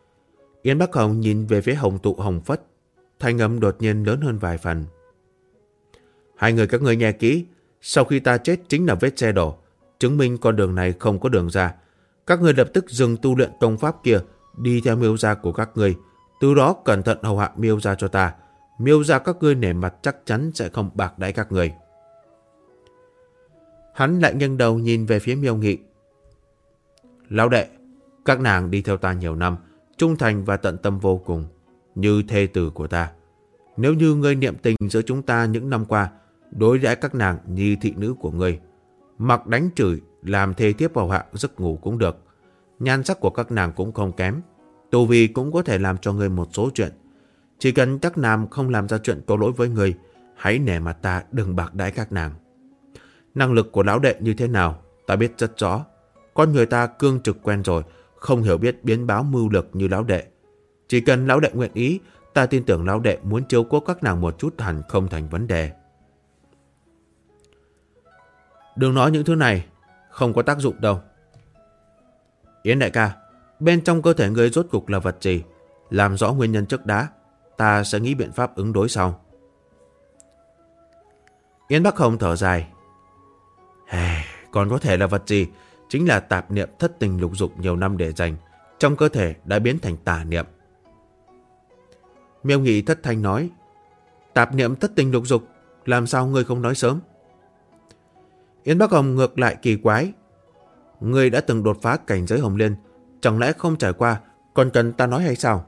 Yến Bắc Hồng nhìn về phía Hồng Tụ Hồng Phất, thanh âm đột nhiên lớn hơn vài phần. Hai người các ngươi nghe kỹ, sau khi ta chết chính là vết xe đổ, chứng minh con đường này không có đường ra. Các ngươi lập tức dừng tu luyện công pháp kia, đi theo Miêu gia của các ngươi, từ đó cẩn thận hầu hạ Miêu gia cho ta. Miêu gia các ngươi nể mặt chắc chắn sẽ không bạc đãi các ngươi. Hắn lại nghiêng đầu nhìn về phía Miêu Nghị. Lão đệ, các nàng đi theo ta nhiều năm, trung thành và tận tâm vô cùng, như thê tử của ta. Nếu như ngươi niệm tình giữa chúng ta những năm qua, đối đãi các nàng như thị nữ của ngươi, mặc đánh chửi, làm thê thiếp hầu hạ giấc ngủ cũng được. Nhan sắc của các nàng cũng không kém, tu vi cũng có thể làm cho ngươi một số chuyện. Chỉ cần các nàng không làm ra chuyện có lỗi với ngươi, hãy nể mặt ta, đừng bạc đãi các nàng. Năng lực của lão đệ như thế nào, ta biết rất rõ. Con người ta cương trực quen rồi, không hiểu biết biến báo mưu lược như lão đệ. Chỉ cần lão đệ nguyện ý, ta tin tưởng lão đệ muốn chiếu cố các nàng một chút hẳn không thành vấn đề. Đừng nói những thứ này, không có tác dụng đâu. Yến đại ca, bên trong cơ thể ngươi rốt cục là vật gì? Làm rõ nguyên nhân trước đã, ta sẽ nghĩ biện pháp ứng đối sau. Yến Bắc Hồng thở dài. Còn có thể là vật gì? Chính là tạp niệm thất tình lục dục nhiều năm để dành, trong cơ thể đã biến thành tà niệm. Miêu Nghị thất thanh nói. Tạp niệm thất tình lục dục, làm sao ngươi không nói sớm? Yến Bắc Hồng ngược lại kỳ quái. Ngươi đã từng đột phá cảnh giới Hồng Liên, chẳng lẽ không trải qua, còn cần ta nói hay sao?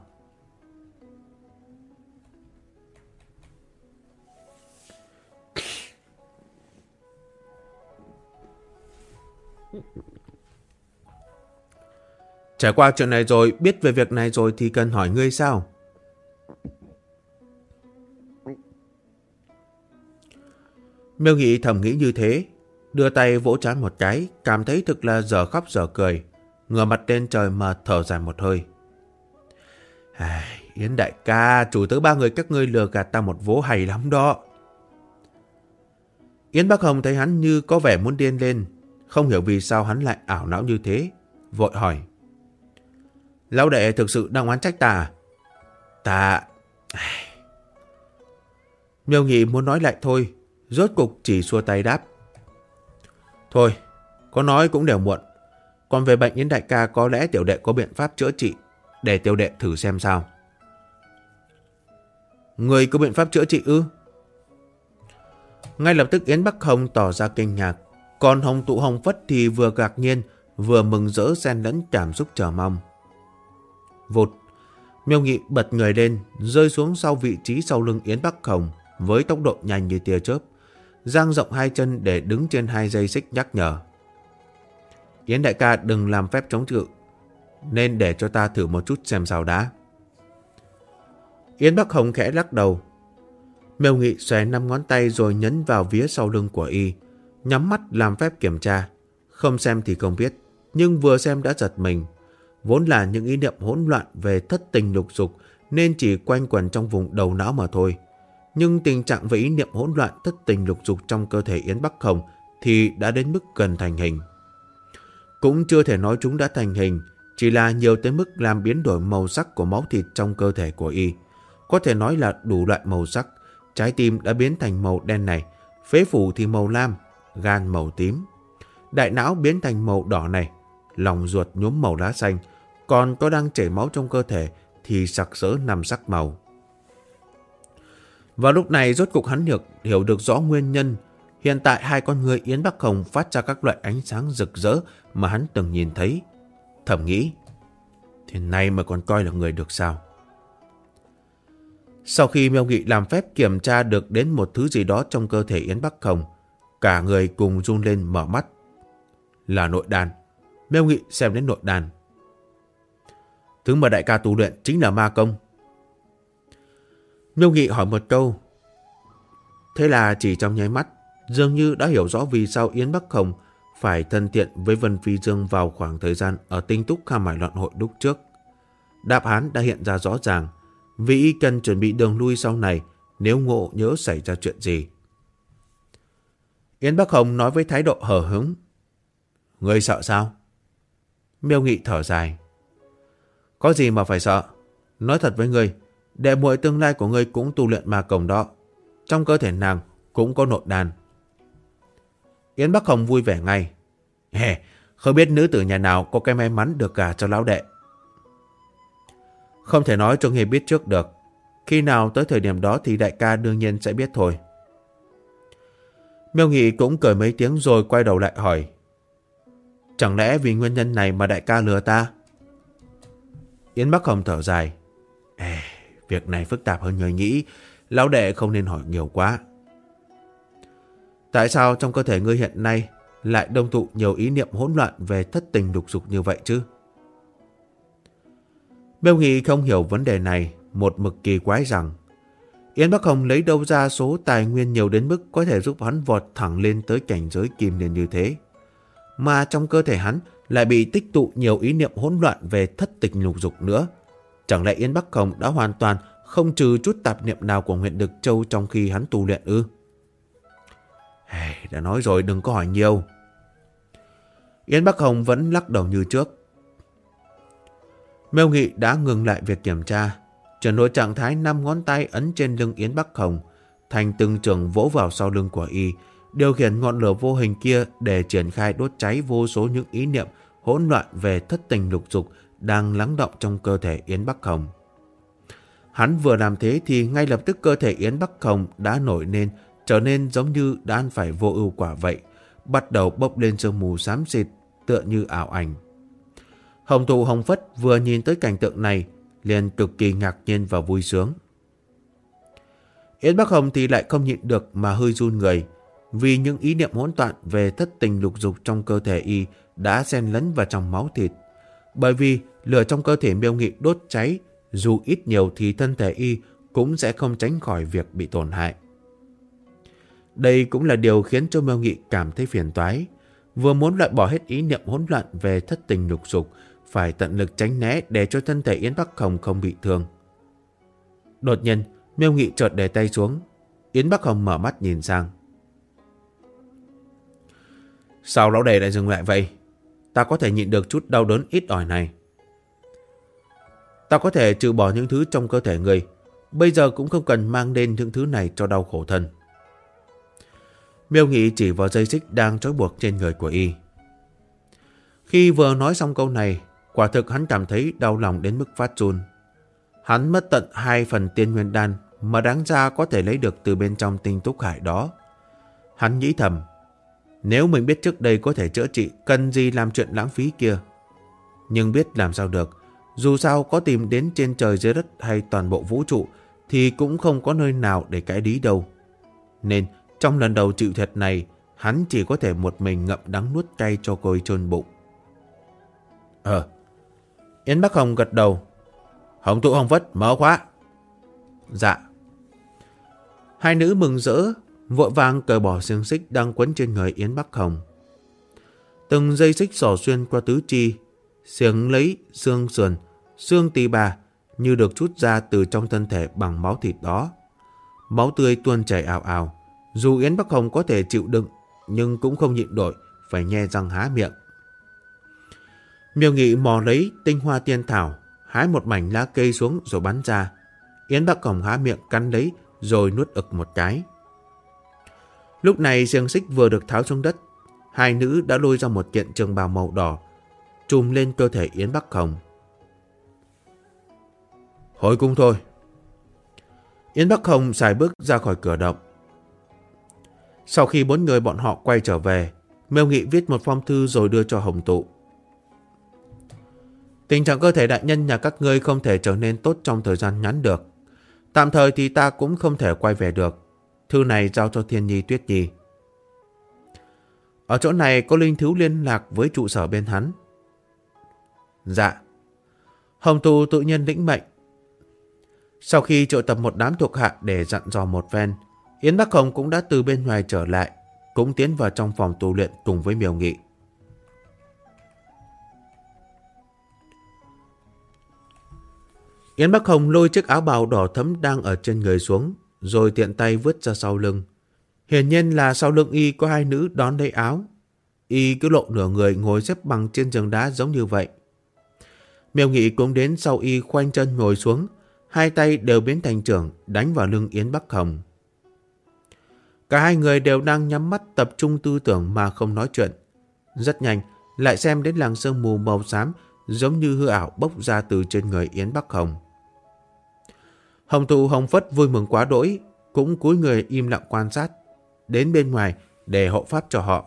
Trải qua chuyện này rồi, biết về việc này rồi thì cần hỏi ngươi sao? Miêu Nghị thầm nghĩ như thế, đưa tay vỗ trán một cái, cảm thấy thực là giờ khóc giờ cười, ngửa mặt lên trời mà thở dài một hơi. Yến đại ca, chủ tớ ba người các ngươi lừa gạt ta một vố hay lắm đó. Yến Bắc Hồng thấy hắn như có vẻ muốn điên lên, không hiểu vì sao hắn lại ảo não như thế, vội hỏi. Lão đệ thực sự đang oán trách ta à? Ta... Miêu Nghị muốn nói lại thôi, rốt cục chỉ xua tay đáp. Thôi, có nói cũng đều muộn. Còn về bệnh Yến đại ca, có lẽ tiểu đệ có biện pháp chữa trị, để tiểu đệ thử xem sao. Người có biện pháp chữa trị ư? Ngay lập tức Yến Bắc Hồng tỏ ra kinh ngạc, còn Hồng Tụ Hồng Phất thì vừa ngạc nhiên, vừa mừng rỡ xen lẫn cảm xúc chờ mong. Vụt, Miêu Nghị bật người lên, rơi xuống sau vị trí sau lưng Yến Bắc Hồng với tốc độ nhanh như tia chớp, dang rộng hai chân để đứng trên hai dây xích nhắc nhở. Yến đại ca đừng làm phép chống cự, nên để cho ta thử một chút xem sao đã. Yến Bắc Hồng khẽ lắc đầu. Miêu Nghị xòe 5 ngón tay rồi nhấn vào vía sau lưng của y, nhắm mắt làm phép kiểm tra. Không xem thì không biết, nhưng vừa xem đã giật mình. Vốn là những ý niệm hỗn loạn về thất tình lục dục nên chỉ quanh quẩn trong vùng đầu não mà thôi. Nhưng tình trạng về ý niệm hỗn loạn thất tình lục dục trong cơ thể Yến Bắc Hồng thì đã đến mức gần thành hình. Cũng chưa thể nói chúng đã thành hình, chỉ là nhiều tới mức làm biến đổi màu sắc của máu thịt trong cơ thể của y. Có thể nói là đủ loại màu sắc. Trái tim đã biến thành màu đen này, phế phủ thì màu lam, gan màu tím. Đại não biến thành màu đỏ này, lòng ruột nhuốm màu lá xanh, còn có đang chảy máu trong cơ thể thì sặc sỡ 5 sắc màu. Vào lúc này rốt cục hắn hiểu được rõ nguyên nhân. Hiện tại hai con người Yến Bắc Hồng phát ra các loại ánh sáng rực rỡ mà hắn từng nhìn thấy. Thầm nghĩ, thế này mà còn coi là người được sao? Sau khi Miêu Nghị làm phép kiểm tra được đến một thứ gì đó trong cơ thể Yến Bắc Hồng, cả người cùng run lên mở mắt. Là nội đan. Miêu Nghị xem đến nội đan. Thứ mà đại ca tu luyện chính là ma công. Miêu Nghị hỏi một câu. Thế là chỉ trong nháy mắt, dường như đã hiểu rõ vì sao Yến Bắc Hồng phải thân thiện với Vân Phi Dương vào khoảng thời gian ở Tinh Túc Kham Hải Loạn Hội lúc trước. Đáp án đã hiện ra rõ ràng, vì y cần chuẩn bị đường lui sau này nếu ngộ nhớ xảy ra chuyện gì. Yến Bắc Hồng nói với thái độ hờ hững. Ngươi sợ sao? Miêu Nghị thở dài. Có gì mà phải sợ? Nói thật với ngươi, đệ muội tương lai của ngươi cũng tu luyện ma công đó. Trong cơ thể nàng cũng có nội đan. Yến Bắc Hồng vui vẻ ngay. Không biết nữ tử nhà nào có cái may mắn được gả cho lão đệ. Không thể nói cho người biết trước được. Khi nào tới thời điểm đó thì đại ca đương nhiên sẽ biết thôi. Miêu Nghị cũng cười mấy tiếng rồi quay đầu lại hỏi. Chẳng lẽ vì nguyên nhân này mà đại ca lừa ta? Yến Bắc Hồng thở dài. Việc này phức tạp hơn người nghĩ. Lão đệ không nên hỏi nhiều quá. Tại sao trong cơ thể ngươi hiện nay lại đông tụ nhiều ý niệm hỗn loạn về thất tình lục dục như vậy chứ? Miêu Nghị không hiểu vấn đề này, một mực kỳ quái rằng Yến Bắc Hồng lấy đâu ra số tài nguyên nhiều đến mức có thể giúp hắn vọt thẳng lên tới cảnh giới kim liền như thế, mà trong cơ thể hắn lại bị tích tụ nhiều ý niệm hỗn loạn về thất tình lục dục nữa. Chẳng lẽ Yến Bắc Hồng đã hoàn toàn không trừ chút tạp niệm nào của Nguyện Đực Châu trong khi hắn tu luyện ư? Đã nói rồi, đừng có hỏi nhiều. Yến Bắc Hồng vẫn lắc đầu như trước. Miêu Nghị đã ngừng lại việc kiểm tra, chuyển đổi trạng thái 5 ngón tay ấn trên lưng Yến Bắc Hồng, thành từng trường vỗ vào sau lưng của y, điều khiển ngọn lửa vô hình kia để triển khai đốt cháy vô số những ý niệm hỗn loạn về thất tình lục dục đang lắng đọng trong cơ thể Yến Bắc Hồng. Hắn vừa làm thế thì ngay lập tức cơ thể Yến Bắc Hồng đã nổi lên, trở nên giống như đã ăn phải vô ưu quả vậy, bắt đầu bốc lên sương mù xám xịt tựa như ảo ảnh. Hồng Thụ Hồng Phất vừa nhìn tới cảnh tượng này liền cực kỳ ngạc nhiên và vui sướng. Yến Bắc Hồng thì lại không nhịn được mà hơi run người, vì những ý niệm hỗn loạn về thất tình lục dục trong cơ thể y đã xen lẫn vào trong máu thịt. Bởi vì lửa trong cơ thể Miêu Nghị đốt cháy, dù ít nhiều thì thân thể y cũng sẽ không tránh khỏi việc bị tổn hại. Đây cũng là điều khiến cho Miêu Nghị cảm thấy phiền toái. Vừa muốn loại bỏ hết ý niệm hỗn loạn về thất tình lục dục, phải tận lực tránh né để cho thân thể Yến Bắc Hồng không bị thương. Đột nhiên, Miêu Nghị chợt để tay xuống. Yến Bắc Hồng mở mắt nhìn sang. Sao lão đệ lại dừng lại vậy? Ta có thể nhịn được chút đau đớn ít ỏi này. Ta có thể trừ bỏ những thứ trong cơ thể người. Bây giờ cũng không cần mang đến những thứ này cho đau khổ thân. Miêu Nghị chỉ vào dây xích đang trói buộc trên người của y. Khi vừa nói xong câu này, quả thực hắn cảm thấy đau lòng đến mức phát run. Hắn mất tận 2 phần tiên nguyên đan mà đáng ra có thể lấy được từ bên trong tinh túc hải đó. Hắn nghĩ thầm, nếu mình biết trước đây có thể chữa trị, cần gì làm chuyện lãng phí kia. Nhưng biết làm sao được, dù sao có tìm đến trên trời dưới đất hay toàn bộ vũ trụ thì cũng không có nơi nào để cãi lý đâu. Nên trong lần đầu chịu thiệt này, hắn chỉ có thể một mình ngậm đắng nuốt cay cho côi chôn bụng. Yến Bắc Hồng gật đầu. Hồng Thụ Hồng Phất mở khóa. Dạ. Hai nữ mừng rỡ, vội vàng cởi bỏ xiềng xích đang quấn trên người Yến Bắc Hồng. Từng dây xích xỏ xuyên qua tứ chi, xiềng lấy xương sườn, xương tỳ bà như được trút ra từ trong thân thể bằng máu thịt đó. Máu tươi tuôn chảy ào ào. Dù Yến Bắc Hồng có thể chịu đựng, nhưng cũng không nhịn nổi, phải nhe răng há miệng. Miêu Nghị mò lấy tinh hoa tiên thảo, hái một mảnh lá cây xuống rồi bắn ra. Yến Bắc Hồng há miệng cắn lấy rồi nuốt ực một cái. Lúc này xiềng xích vừa được tháo xuống đất, hai nữ đã lôi ra một kiện trường bào màu đỏ, trùm lên cơ thể Yến Bắc Hồng. Hồi cung thôi. Yến Bắc Hồng xài bước ra khỏi cửa động. Sau khi 4 người bọn họ quay trở về, Miêu Nghị viết một phong thư rồi đưa cho Hồng Tụ. Tình trạng cơ thể đại nhân nhà các ngươi không thể trở nên tốt trong thời gian ngắn được. Tạm thời thì ta cũng không thể quay về được. Thư này giao cho Thiên Nhi Tuyết Nhi. Ở chỗ này có linh thú liên lạc với trụ sở bên hắn. Dạ. Hồng Tụ tự nhiên lĩnh mệnh. Sau khi triệu tập một đám thuộc hạ để dặn dò một phen, Yến Bắc Hồng cũng đã từ bên ngoài trở lại, cũng tiến vào trong phòng tu luyện cùng với Miêu Nghị. Yến Bắc Hồng lôi chiếc áo bào đỏ thẫm đang ở trên người xuống, rồi tiện tay vứt ra sau lưng. Hiển nhiên là sau lưng y có hai nữ đón lấy áo. Y cứ lộ nửa người ngồi xếp bằng trên giường đá giống như vậy. Miêu Nghị cũng đến sau y khoanh chân ngồi xuống, hai tay đều biến thành chưởng đánh vào lưng Yến Bắc Hồng. Cả hai người đều đang nhắm mắt tập trung tư tưởng mà không nói chuyện. Rất nhanh, lại xem đến làn sương mù màu xám giống như hư ảo bốc ra từ trên người Yến Bắc Hồng. Hồng Thụ Hồng Phất vui mừng quá đỗi, cũng cúi người im lặng quan sát, đến bên ngoài để hộ pháp cho họ.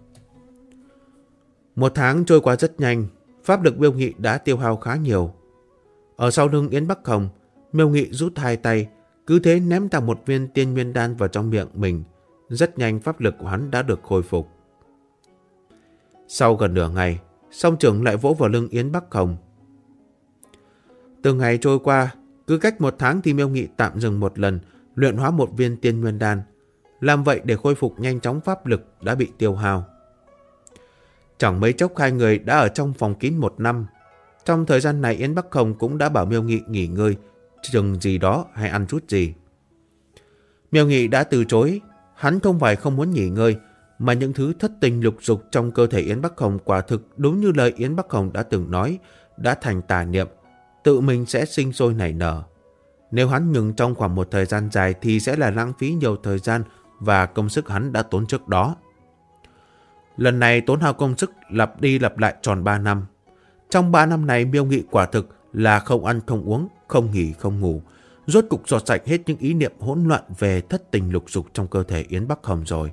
Một tháng trôi qua rất nhanh, pháp lực Miêu Nghị đã tiêu hao khá nhiều. Ở sau lưng Yến Bắc Hồng, Miêu Nghị rút hai tay, cứ thế ném thẳng một viên tiên nguyên đan vào trong miệng mình. Rất nhanh pháp lực của hắn đã được khôi phục. Sau gần nửa ngày, song trưởng lại vỗ vào lưng Yến Bắc Hồng. Từ ngày trôi qua, cứ cách một tháng thì Miêu Nghị tạm dừng một lần, luyện hóa một viên tiên nguyên đan. Làm vậy để khôi phục nhanh chóng pháp lực đã bị tiêu hao. Chẳng mấy chốc hai người đã ở trong phòng kín một năm. Trong thời gian này Yến Bắc Hồng cũng đã bảo Miêu Nghị nghỉ ngơi, chừng gì đó hay ăn chút gì. Miêu Nghị đã từ chối, hắn không phải không muốn nghỉ ngơi, mà những thứ thất tình lục dục trong cơ thể Yến Bắc Hồng quả thực đúng như lời Yến Bắc Hồng đã từng nói, đã thành tà niệm, tự mình sẽ sinh sôi nảy nở. Nếu hắn ngừng trong khoảng một thời gian dài thì sẽ là lãng phí nhiều thời gian và công sức hắn đã tốn trước đó. Lần này tốn hao công sức lặp đi lặp lại tròn 3 năm. Trong 3 năm này Miêu Nghị quả thực là không ăn không uống, không nghỉ không ngủ, rốt cục dọt sạch hết những ý niệm hỗn loạn về thất tình lục dục trong cơ thể Yến Bắc Hồng rồi.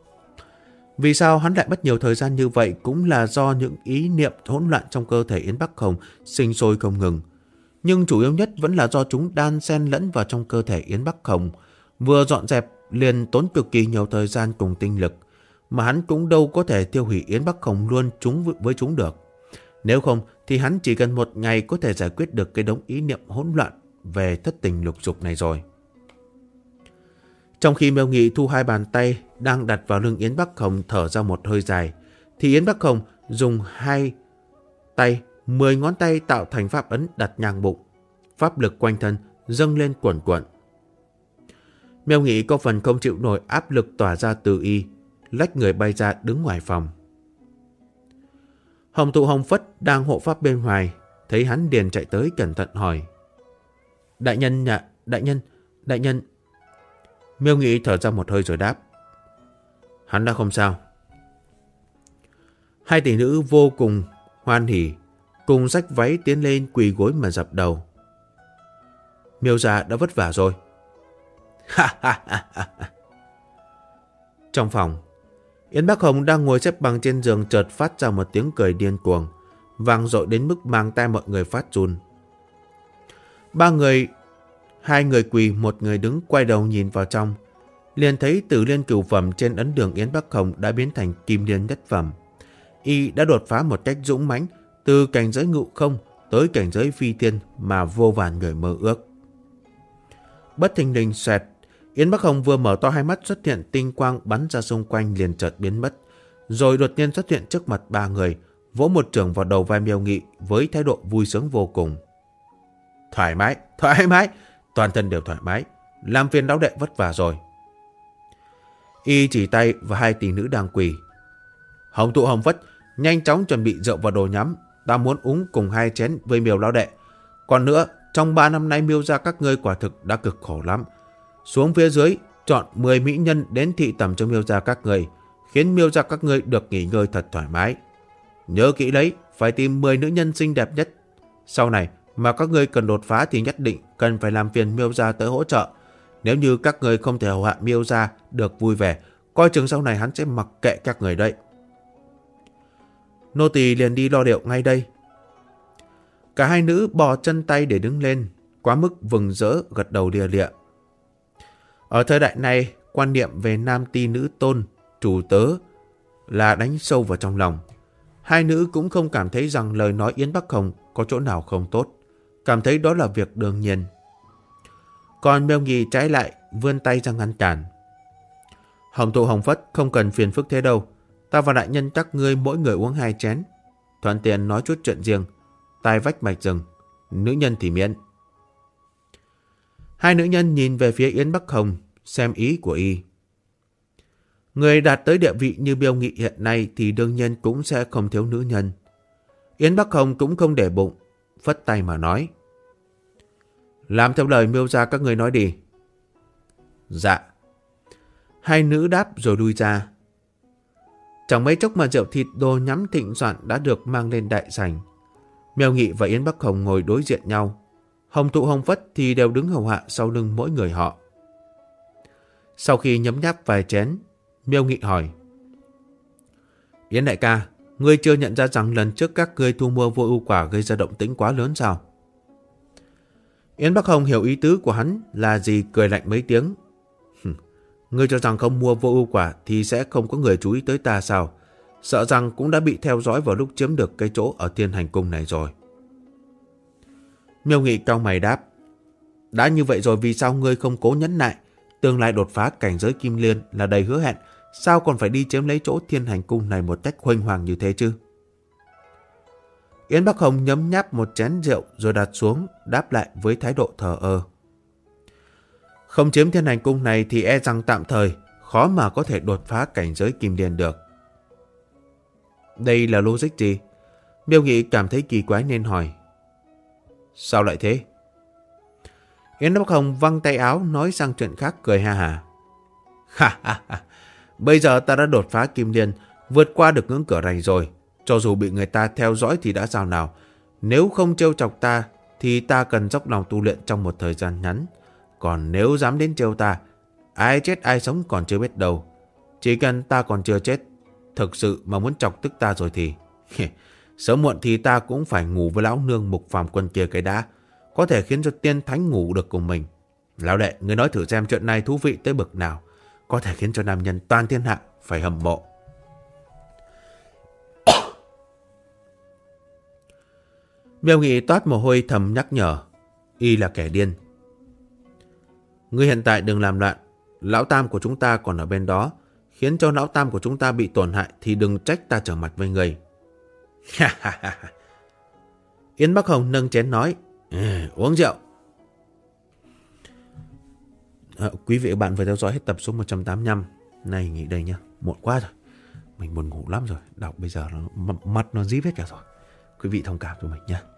Vì sao hắn lại mất nhiều thời gian như vậy cũng là do những ý niệm hỗn loạn trong cơ thể Yến Bắc Hồng sinh sôi không ngừng. Nhưng chủ yếu nhất vẫn là do chúng đan xen lẫn vào trong cơ thể Yến Bắc Hồng. Vừa dọn dẹp liền tốn cực kỳ nhiều thời gian cùng tinh lực, mà hắn cũng đâu có thể tiêu hủy Yến Bắc Hồng luôn với chúng được. Nếu không thì hắn chỉ cần một ngày có thể giải quyết được cái đống ý niệm hỗn loạn về thất tình lục dục này rồi. Trong khi Miêu Nghị thu hai bàn tay đang đặt vào lưng Yến Bắc Hồng thở ra một hơi dài, thì Yến Bắc Hồng dùng hai tay, 10 ngón tay tạo thành pháp ấn đặt ngang bụng. Pháp lực quanh thân dâng lên cuồn cuộn. Miêu Nghị có phần không chịu nổi áp lực tỏa ra từ y, lách người bay ra đứng ngoài phòng. Hồng Thụ Hồng Phất đang hộ pháp bên ngoài, thấy hắn liền chạy tới cẩn thận hỏi: Đại nhân nhạ, đại nhân. Miêu Nghị thở ra một hơi rồi đáp: Hắn đã không sao. Hai tỷ nữ vô cùng hoan hỉ, cùng xách váy tiến lên quỳ gối mà dập đầu. Miêu gia đã vất vả rồi. Trong phòng, Yến Bắc Hồng đang ngồi xếp bằng trên giường chợt phát ra một tiếng cười điên cuồng, vang dội đến mức mang tai mọi người phát run. Hai người quỳ, một người đứng quay đầu nhìn vào trong, liền thấy Tử Liên Cửu Phẩm trên ấn đường Yến Bắc Hồng đã biến thành Kim Liên Nhất Phẩm. Y đã đột phá một cách dũng mãnh từ cảnh giới ngự không tới cảnh giới phi tiên mà vô vàn người mơ ước. Bất thình lình xoẹt, Yến Bắc Hồng vừa mở to hai mắt xuất hiện tinh quang bắn ra xung quanh liền chợt biến mất, rồi đột nhiên xuất hiện trước mặt ba người, vỗ một chưởng vào đầu vai Miêu Nghị với thái độ vui sướng vô cùng. Thoải mái, toàn thân đều thoải mái, làm phiền lão đệ vất vả rồi. Y chỉ tay và hai tỷ nữ đang quỳ. Hồng Thụ Hồng Phất nhanh chóng chuẩn bị rượu và đồ nhắm, ta muốn uống cùng 2 chén với Miêu lão đệ. Còn nữa, trong 3 năm nay Miêu gia các ngươi quả thực đã cực khổ lắm. Xuống phía dưới chọn 10 mỹ nhân đến thị tẩm cho Miêu gia các ngươi, khiến Miêu gia các ngươi được nghỉ ngơi thật thoải mái. Nhớ kỹ đấy, phải tìm 10 nữ nhân xinh đẹp nhất. Sau này mà các ngươi cần đột phá thì nhất định cần phải làm phiền Miêu gia tới hỗ trợ. Nếu như các ngươi không thể hầu hạ Miêu gia được vui vẻ, coi chừng sau này hắn sẽ mặc kệ các người đấy. Nô tỳ liền đi lo liệu ngay đây. Cả hai nữ bò chân tay để đứng lên, quá mức vừng rỡ gật đầu lia lịa. Ở thời đại này, quan niệm về nam ti nữ tôn, chủ tớ là đánh sâu vào trong lòng. Hai nữ cũng không cảm thấy rằng lời nói Yến Bắc Hồng có chỗ nào không tốt, cảm thấy đó là việc đương nhiên. Còn Miêu Nghị trái lại vươn tay ra ngăn cản. Hồng Thụ Hồng Phất không cần phiền phức thế đâu, ta và đại nhân các ngươi mỗi người uống 2 chén, thuận tiện nói chút chuyện riêng, tai vách mạch rừng, nữ nhân thì miễn. Hai nữ nhân nhìn về phía Yến Bắc Hồng, xem ý của y. Người đạt tới địa vị như Miêu Nghị hiện nay thì đương nhiên cũng sẽ không thiếu nữ nhân. Yến Bắc Hồng cũng không để bụng, phất tay mà nói: Làm theo lời Miêu gia các người nói đi. Dạ. Hai nữ đáp rồi lui ra. Chẳng mấy chốc mà rượu thịt đồ nhắm thịnh soạn đã được mang lên đại sảnh. Miêu Nghị và Yến Bắc Hồng ngồi đối diện nhau. Hồng Thụ Hồng Phất thì đều đứng hầu hạ sau lưng mỗi người họ. Sau khi nhấm nháp vài chén, Miêu Nghị hỏi: Yến đại ca, ngươi chưa nhận ra rằng lần trước các ngươi thu mua vô ưu quả gây ra động tĩnh quá lớn sao? Yến Bắc Hồng hiểu ý tứ của hắn là gì, cười lạnh mấy tiếng. Ngươi cho rằng không mua vô ưu quả thì sẽ không có người chú ý tới ta sao? Sợ rằng cũng đã bị theo dõi vào lúc chiếm được cái chỗ ở Thiên Hành Cung này rồi. Miêu Nghị cau mày đáp: đã như vậy rồi vì sao ngươi không cố nhẫn nại? Tương lai đột phá cảnh giới Kim Liên là đầy hứa hẹn, sao còn phải đi chiếm lấy chỗ Thiên Hành Cung này một cách huênh hoàng như thế chứ? Yến Bắc Hồng nhấm nháp một chén rượu rồi đặt xuống, đáp lại với thái độ thờ ơ. Không chiếm Thiên Hành Cung này thì e rằng tạm thời khó mà có thể đột phá cảnh giới Kim Liên được. Đây là logic gì? Miêu Nghị cảm thấy kỳ quái nên hỏi. Sao lại thế? Yến Bắc Hồng văng tay áo nói sang chuyện khác, cười ha hà. Ha ha ha, bây giờ ta đã đột phá Kim Liên, vượt qua được ngưỡng cửa này rồi. Cho dù bị người ta theo dõi thì đã sao nào? Nếu không trêu chọc ta thì ta cần dốc lòng tu luyện trong một thời gian ngắn. Còn nếu dám đến trêu ta, ai chết ai sống còn chưa biết đâu. Chỉ cần ta còn chưa chết, thực sự mà muốn chọc tức ta rồi thì sớm muộn thì ta cũng phải ngủ với lão nương Mục Phàm Quân kia cái đã, có thể khiến cho tiên thánh ngủ được cùng mình. Lão đệ, ngươi nói thử xem chuyện này thú vị tới bậc nào, có thể khiến cho nam nhân toàn thiên hạ phải hâm mộ. Miêu Nghị toát mồ hôi thầm nhắc nhở, y là kẻ điên. Ngươi hiện tại đừng làm loạn, lão tam của chúng ta còn ở bên đó, khiến cho lão tam của chúng ta bị tổn hại thì đừng trách ta trở mặt với người. Yến Bắc Hồng nâng chén nói, uống rượu. Quý vị và bạn vừa theo dõi hết tập số 185. Này nghỉ đây nhá, muộn quá rồi, mình buồn ngủ lắm rồi, đọc bây giờ mắt nó díp hết cả rồi. Quý vị thông cảm cho mình nhé.